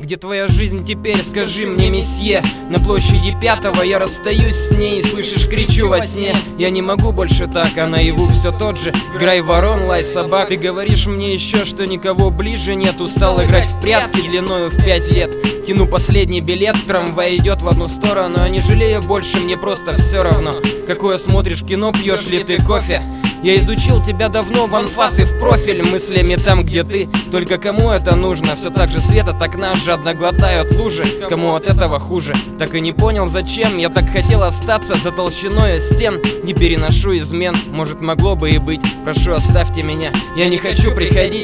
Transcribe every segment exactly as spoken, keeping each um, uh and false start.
Где твоя жизнь теперь, скажи мне, месье? На площади Пятого я расстаюсь с ней, слышишь, кричу во сне. Я не могу больше так, а наяву все тот же грай ворон, лай собак. Ты говоришь мне еще, что никого ближе нет. Устал играть в прятки длиною в пять лет. Тяну последний билет, трамвай идет в одну сторону. А не жалею больше, мне просто все равно. Какое смотришь кино, пьешь ли ты кофе? Я изучил тебя давно в анфас и в профиль, мыслями там, где ты. Только кому это нужно? Все так же свет от окна жадно глотают лужи. Кому от этого хуже? Так и не понял, зачем. Я так хотел остаться за толщиной стен. Не переношу измен, может, могло бы и быть. Прошу, оставьте меня, я не хочу приходить.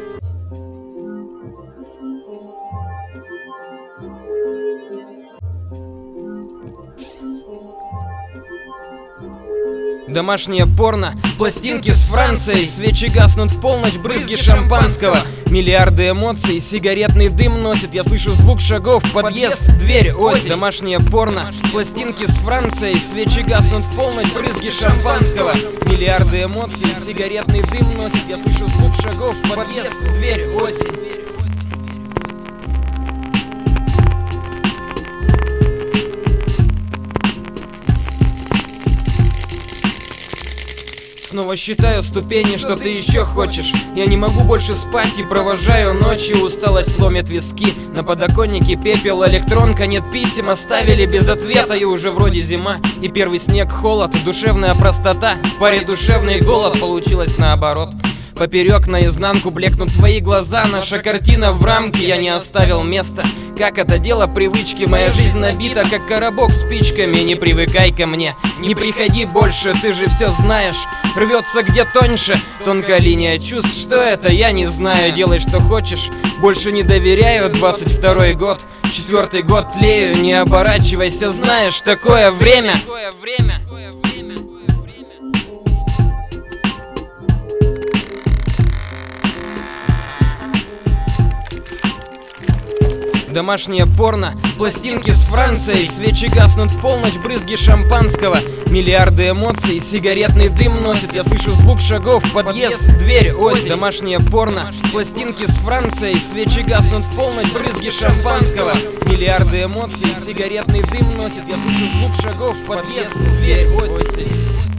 Домашнее порно, пластинки с Францией. Свечи гаснут в полночь, брызги шампанского. Миллиарды эмоций, сигаретный дым носит. Я слышу звук шагов, подъезд, дверь, осень. Домашнее порно, пластинки с Францией. Свечи гаснут в полночь, брызги шампанского. Миллиарды эмоций, сигаретный дым носит. Я слышу звук шагов, подъезд, дверь, осень. Снова считаю ступени, что ты еще хочешь. Я не могу больше спать и провожаю ночи. Усталость ломит виски. На подоконнике пепел, электронка, нет писем. Оставили без ответа, и уже вроде зима. И первый снег, холод, душевная простота. В паре душевный голод, получилось наоборот. Поперек наизнанку блекнут твои глаза. Наша картина в рамке, я не оставил места. Как это дело привычки, моя жизнь набита, как коробок спичками. Не привыкай ко мне, не приходи больше, ты же все знаешь. Рвется где тоньше, тонкая линия чувств. Что это, я не знаю, делай что хочешь. Больше не доверяю, двадцать второй год. Четвертый год тлею, не оборачивайся, знаешь, такое время. Домашнее порно, пластинки с Францией. Свечи гаснут в полночь, брызги шампанского. Миллиарды эмоций, сигаретный дым носит. Я слышу звук шагов, подъезд, дверь, осень. Домашнее порно, пластинки с Францией. Свечи гаснут в полночь, брызги шампанского. Миллиарды эмоций, сигаретный дым носит. Я слышу звук шагов, подъезд, дверь, осень.